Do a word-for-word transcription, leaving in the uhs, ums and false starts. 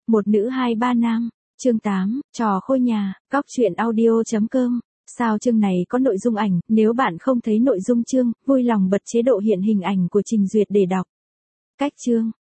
Một nữ hai ba nam. Chương tám, trò khôi nhà, cóc truyện audio chấm com. Sao chương này có nội dung ảnh, nếu bạn không thấy nội dung chương, vui lòng bật chế độ hiện hình ảnh của Trình Duyệt để đọc. Cách chương,